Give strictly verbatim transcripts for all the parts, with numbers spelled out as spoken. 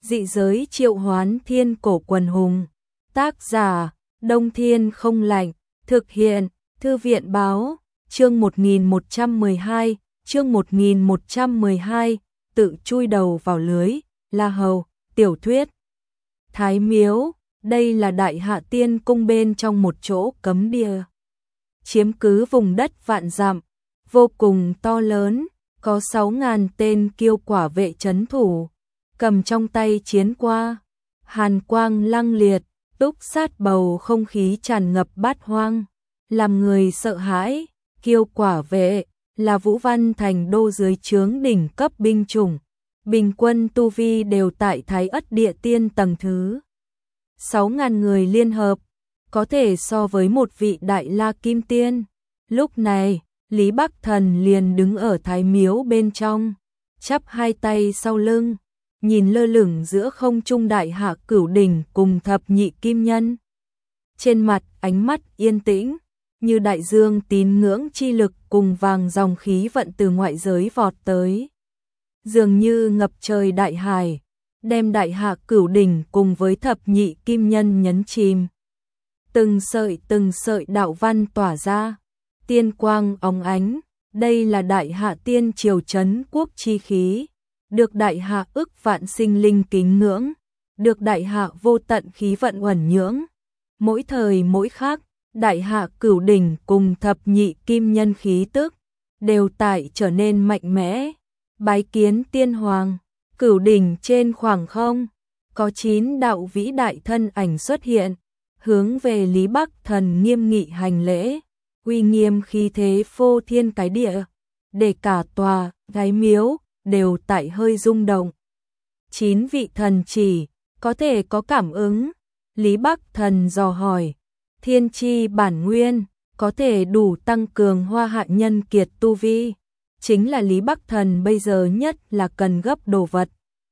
Dị giới triệu hoán thiên cổ quần hùng. Tác giả, Đông Thiên Không Lạnh. Thực hiện, Thư viện Báo. Chương một nghìn một trăm mười hai, chương một nghìn một trăm mười hai, tự chui đầu vào lưới, La Hầu, tiểu thuyết. Thái Miếu, đây là Đại Hạ Tiên Cung bên trong một chỗ cấm địa. Chiếm cứ vùng đất vạn dặm, vô cùng to lớn, có sáu ngàn tên kiêu quả vệ trấn thủ, cầm trong tay chiến qua, hàn quang lăng liệt, túc sát bầu không khí tràn ngập bát hoang, làm người sợ hãi. Kiêu quả vệ là Vũ Văn Thành đô dưới trướng đỉnh cấp binh chủng, bình quân tu vi đều tại Thái Ất Địa Tiên tầng thứ. sáu ngàn người liên hợp, có thể so với một vị Đại La Kim Tiên. Lúc này, Lý Bắc Thần liền đứng ở Thái Miếu bên trong, chắp hai tay sau lưng, nhìn lơ lửng giữa không trung Đại Hạ Cửu Đỉnh cùng thập nhị kim nhân. Trên mặt ánh mắt yên tĩnh, như đại dương tín ngưỡng chi lực cùng vàng dòng khí vận từ ngoại giới vọt tới. Dường như ngập trời đại hải, đem Đại Hạ Cửu Đỉnh cùng với thập nhị kim nhân nhấn chìm. Từng sợi từng sợi đạo văn tỏa ra, tiên quang óng ánh, đây là Đại Hạ Tiên Triều trấn quốc chi khí, được Đại Hạ ức vạn sinh linh kính ngưỡng, được Đại Hạ vô tận khí vận uẩn nhưỡng. Mỗi thời mỗi khác, Đại Hạ Cửu Đỉnh cùng thập nhị kim nhân khí tức đều tại trở nên mạnh mẽ. Bái kiến tiên hoàng. Cửu Đỉnh trên khoảng không có chín đạo vĩ đại thân ảnh xuất hiện, hướng về Lý Bắc Thần nghiêm nghị hành lễ, uy nghiêm khí thế phô thiên cái địa, để cả tòa Thái Miếu đều tại hơi rung động. Chín vị thần chỉ có thể có cảm ứng. Lý Bắc Thần dò hỏi, thiên chi bản nguyên có thể đủ tăng cường Hoa Hạ nhân kiệt tu vi, chính là Lý Bắc Thần bây giờ nhất là cần gấp đồ vật.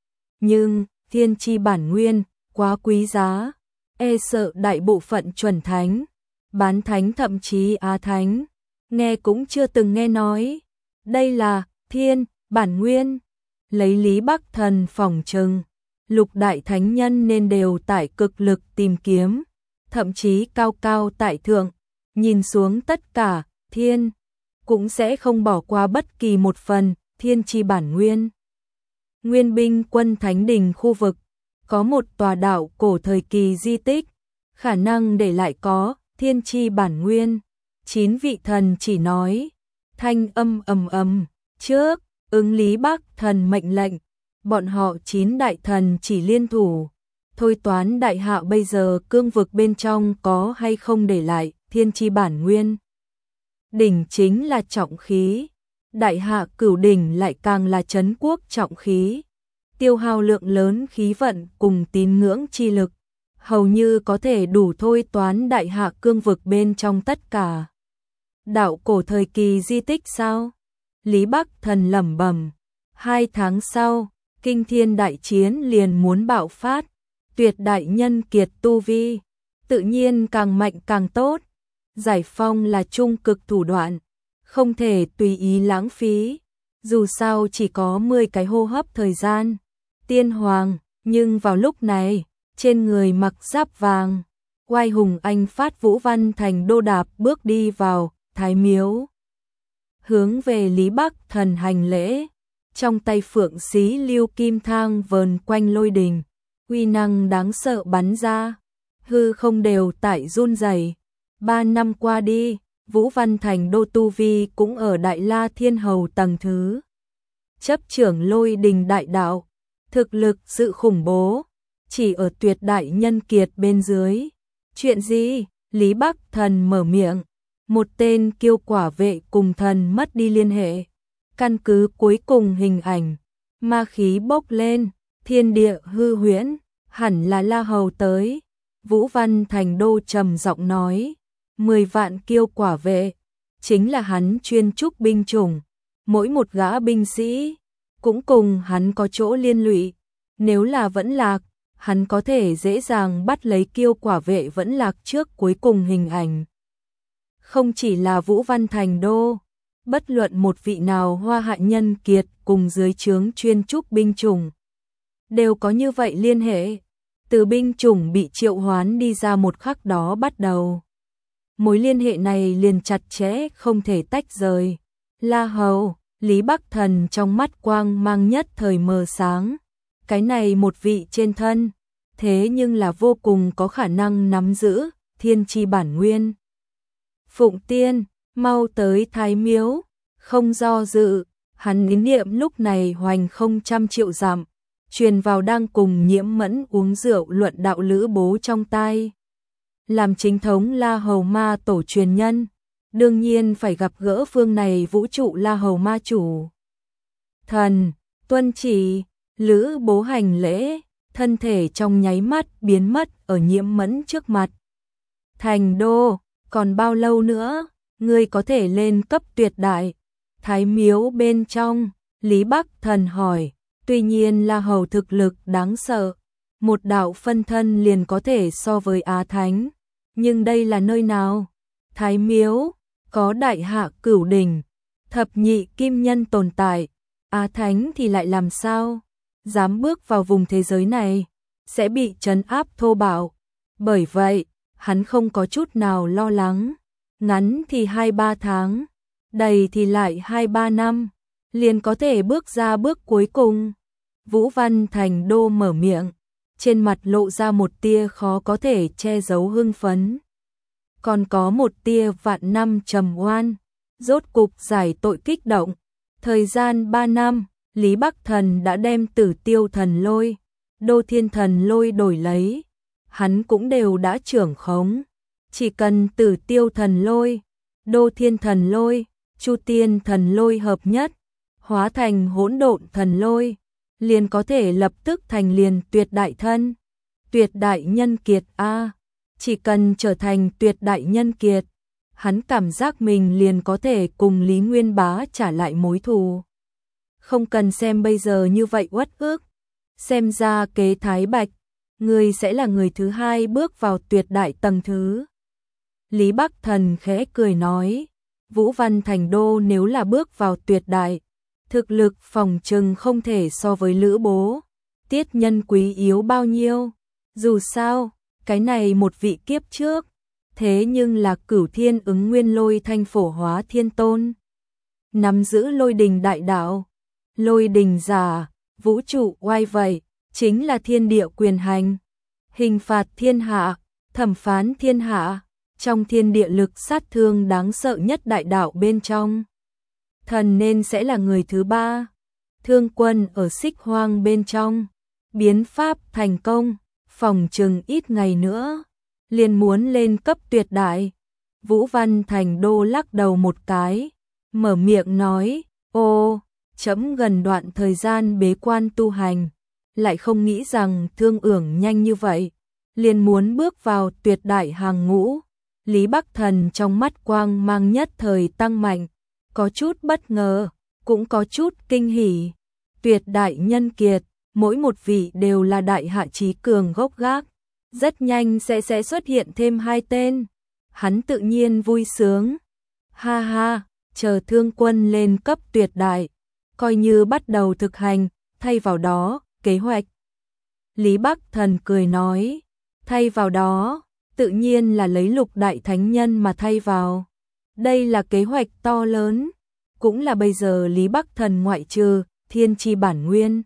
Nhưng thiên chi bản nguyên quá quý giá, e sợ đại bộ phận chuẩn thánh, bán thánh thậm chí á thánh nghe cũng chưa từng nghe nói. Đây là thiên bản nguyên, lấy Lý Bắc Thần phỏng chừng, lục đại thánh nhân nên đều tại cực lực tìm kiếm, thậm chí cao cao tại thượng, nhìn xuống tất cả thiên, cũng sẽ không bỏ qua bất kỳ một phần thiên chi bản nguyên. Nguyên binh quân Thánh Đình khu vực, có một tòa đảo cổ thời kỳ di tích, khả năng để lại có thiên chi bản nguyên. Chín vị thần chỉ nói, thanh âm ầm ầm, trước, ứng Lý Bắc Thần mệnh lệnh, bọn họ chín đại thần chỉ liên thủ, thôi toán Đại Hạ bây giờ cương vực bên trong có hay không để lại thiên chi bản nguyên. Đỉnh chính là trọng khí, Đại Hạ Cửu Đỉnh lại càng là trấn quốc trọng khí, tiêu hao lượng lớn khí vận cùng tín ngưỡng chi lực, hầu như có thể đủ thôi toán Đại Hạ cương vực bên trong tất cả. Đạo cổ thời kỳ di tích sao? Lý Bắc Thần lẩm bẩm. Hai tháng sau, kinh thiên đại chiến liền muốn bạo phát, tuyệt đại nhân kiệt tu vi, tự nhiên càng mạnh càng tốt. Giải phong là trung cực thủ đoạn, không thể tùy ý lãng phí, dù sao chỉ có mười cái hô hấp thời gian. Tiên hoàng, nhưng vào lúc này, trên người mặc giáp vàng, oai hùng anh phát Vũ Văn Thành đô đạp bước đi vào Thái Miếu, hướng về Lý Bắc Thần hành lễ, trong tay phượng xí lưu kim thang vờn quanh lôi đình, uy năng đáng sợ bắn ra, hư không đều tại run rẩy. Ba năm qua đi, Vũ Văn Thành đô tu vi cũng ở Đại La Thiên Hầu tầng thứ, chấp trưởng lôi đình đại đạo, thực lực sự khủng bố, chỉ ở tuyệt đại nhân kiệt bên dưới. Chuyện gì? Lý Bắc Thần mở miệng, một tên kiêu quả vệ cùng thần mất đi liên hệ, căn cứ cuối cùng hình ảnh, ma khí bốc lên, thiên địa hư huyễn, hẳn là La Hầu tới. Vũ Văn Thành đô trầm giọng nói, mười vạn kiêu quả vệ, chính là hắn chuyên trúc binh chủng, mỗi một gã binh sĩ cũng cùng hắn có chỗ liên lụy, nếu là vẫn lạc, hắn có thể dễ dàng bắt lấy kiêu quả vệ vẫn lạc trước cuối cùng hình ảnh. Không chỉ là Vũ Văn Thành đô, bất luận một vị nào Hoa Hạ nhân kiệt cùng dưới trướng chuyên trúc binh chủng đều có như vậy liên hệ. Từ binh chủng bị triệu hoán đi ra một khắc đó bắt đầu. Mối liên hệ này liền chặt chẽ không thể tách rời. La Hầu, Lý Bắc Thần trong mắt quang mang nhất thời mờ sáng. Cái này một vị trên thân, thế nhưng là vô cùng có khả năng nắm giữ thiên chi bản nguyên. Phụng Tiên, mau tới Thái Miếu, không do dự, hắn ý niệm lúc này hoành không trăm triệu dặm, truyền vào đang cùng Nhiễm Mẫn uống rượu luận đạo Lữ Bố trong tai. Làm chính thống La Hầu Ma tổ truyền nhân, đương nhiên phải gặp gỡ phương này vũ trụ La Hầu Ma chủ. Thần, tuân chỉ, Lữ Bố hành lễ, thân thể trong nháy mắt biến mất ở Nhiễm Mẫn trước mặt. Thành đô, còn bao lâu nữa, ngươi có thể lên cấp tuyệt đại? Thái Miếu bên trong, Lý Bắc Thần hỏi, tuy nhiên La Hầu thực lực đáng sợ, một đạo phân thân liền có thể so với Á Thánh, nhưng đây là nơi nào? Thái Miếu, có đại hạ cửu đỉnh, thập nhị kim nhân tồn tại, Á Thánh thì lại làm sao? Dám bước vào vùng thế giới này, sẽ bị trấn áp thô bạo. Bởi vậy, hắn không có chút nào lo lắng. Ngắn thì hai ba tháng, đầy thì lại hai ba năm, liền có thể bước ra bước cuối cùng. Vũ Văn Thành Đô mở miệng, trên mặt lộ ra một tia khó có thể che giấu hưng phấn. Còn có một tia vạn năm trầm oan, rốt cục giải tội kích động. Thời gian ba năm, Lý Bắc Thần đã đem Tử Tiêu Thần Lôi, Đô Thiên Thần Lôi đổi lấy, hắn cũng đều đã trưởng khống. Chỉ cần Tử Tiêu Thần Lôi, Đô Thiên Thần Lôi, Chu Tiên Thần Lôi hợp nhất, hóa thành Hỗn Độn Thần Lôi, liền có thể lập tức thành liền tuyệt đại thân, tuyệt đại nhân kiệt a. Chỉ cần trở thành tuyệt đại nhân kiệt, hắn cảm giác mình liền có thể cùng Lý Nguyên Bá trả lại mối thù. Không cần xem bây giờ như vậy uất ức, xem ra kế Thái Bạch, người sẽ là người thứ hai bước vào tuyệt đại tầng thứ. Lý Bắc Thần khẽ cười nói, Vũ Văn Thành Đô nếu là bước vào tuyệt đại, thực lực phòng trừng không thể so với Lữ Bố, Tiết Nhân Quý yếu bao nhiêu. Dù sao, cái này một vị kiếp trước, thế nhưng là Cửu Thiên Ứng Nguyên Lôi Thanh Phổ Hóa Thiên Tôn, nắm giữ lôi đình đại đạo, lôi đình giả, vũ trụ oai vậy, chính là thiên địa quyền hành, hình phạt thiên hạ, thẩm phán thiên hạ, trong thiên địa lực sát thương đáng sợ nhất đại đạo bên trong. Thần nên sẽ là người thứ ba. Thương Quân ở Xích Hoang bên trong, biến pháp thành công, phòng chừng ít ngày nữa, liền muốn lên cấp tuyệt đại. Vũ Văn Thành Đô lắc đầu một cái, mở miệng nói, ô, chấm gần đoạn thời gian bế quan tu hành, lại không nghĩ rằng Thương Ưởng nhanh như vậy, liền muốn bước vào tuyệt đại hàng ngũ. Lý Bắc Thần trong mắt quang mang nhất thời tăng mạnh, có chút bất ngờ, cũng có chút kinh hỉ. Tuyệt đại nhân kiệt, mỗi một vị đều là đại hạ chí cường gốc gác, rất nhanh sẽ sẽ xuất hiện thêm hai tên. Hắn tự nhiên vui sướng. Ha ha, chờ Thương Quân lên cấp tuyệt đại, coi như bắt đầu thực hành, thay vào đó, kế hoạch. Lý Bắc Thần cười nói, thay vào đó, tự nhiên là lấy Lục Đại Thánh Nhân mà thay vào. Đây là kế hoạch to lớn, cũng là bây giờ Lý Bắc Thần ngoại trừ thiên chi bản nguyên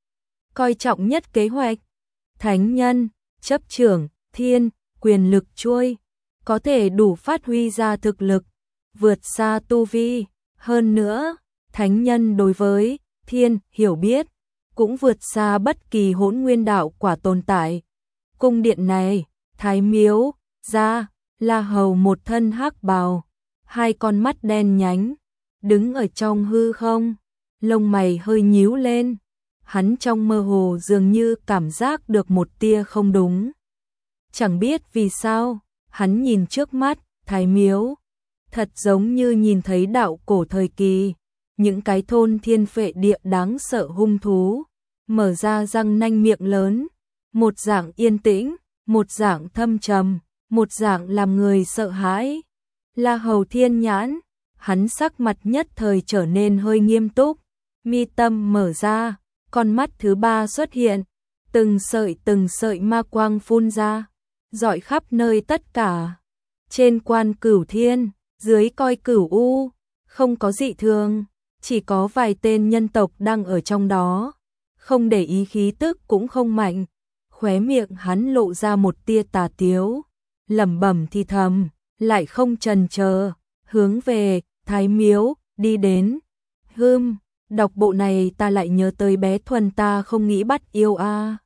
coi trọng nhất kế hoạch. Thánh Nhân, chấp trưởng, thiên, quyền lực chuôi, có thể đủ phát huy ra thực lực, vượt xa tu vi. Hơn nữa, Thánh Nhân đối với thiên, hiểu biết, cũng vượt xa bất kỳ hỗn nguyên đạo quả tồn tại. Cung điện này, Thái Miếu, ra, La Hầu một thân hắc bào, hai con mắt đen nhánh, đứng ở trong hư không, lông mày hơi nhíu lên. Hắn trong mơ hồ dường như cảm giác được một tia không đúng. Chẳng biết vì sao, hắn nhìn trước mắt, Thái Miếu, thật giống như nhìn thấy đạo cổ thời kỳ, những cái thôn thiên phệ địa đáng sợ hung thú, mở ra răng nanh miệng lớn, một dạng yên tĩnh, một dạng thâm trầm, một dạng làm người sợ hãi. La Hầu thiên nhãn, hắn sắc mặt nhất thời trở nên hơi nghiêm túc, mi tâm mở ra, con mắt thứ ba xuất hiện, từng sợi từng sợi ma quang phun ra, rọi khắp nơi tất cả. Trên quan Cửu Thiên, dưới coi Cửu U, không có dị thường, chỉ có vài tên nhân tộc đang ở trong đó, không để ý khí tức cũng không mạnh. Khóe miệng hắn lộ ra một tia tà tiếu, lẩm bẩm thì thầm, lại không chần chờ, hướng về Thái Miếu đi đến. Hừm, đọc bộ này ta lại nhớ tới bé Thuần ta không nghĩ bắt yêu a.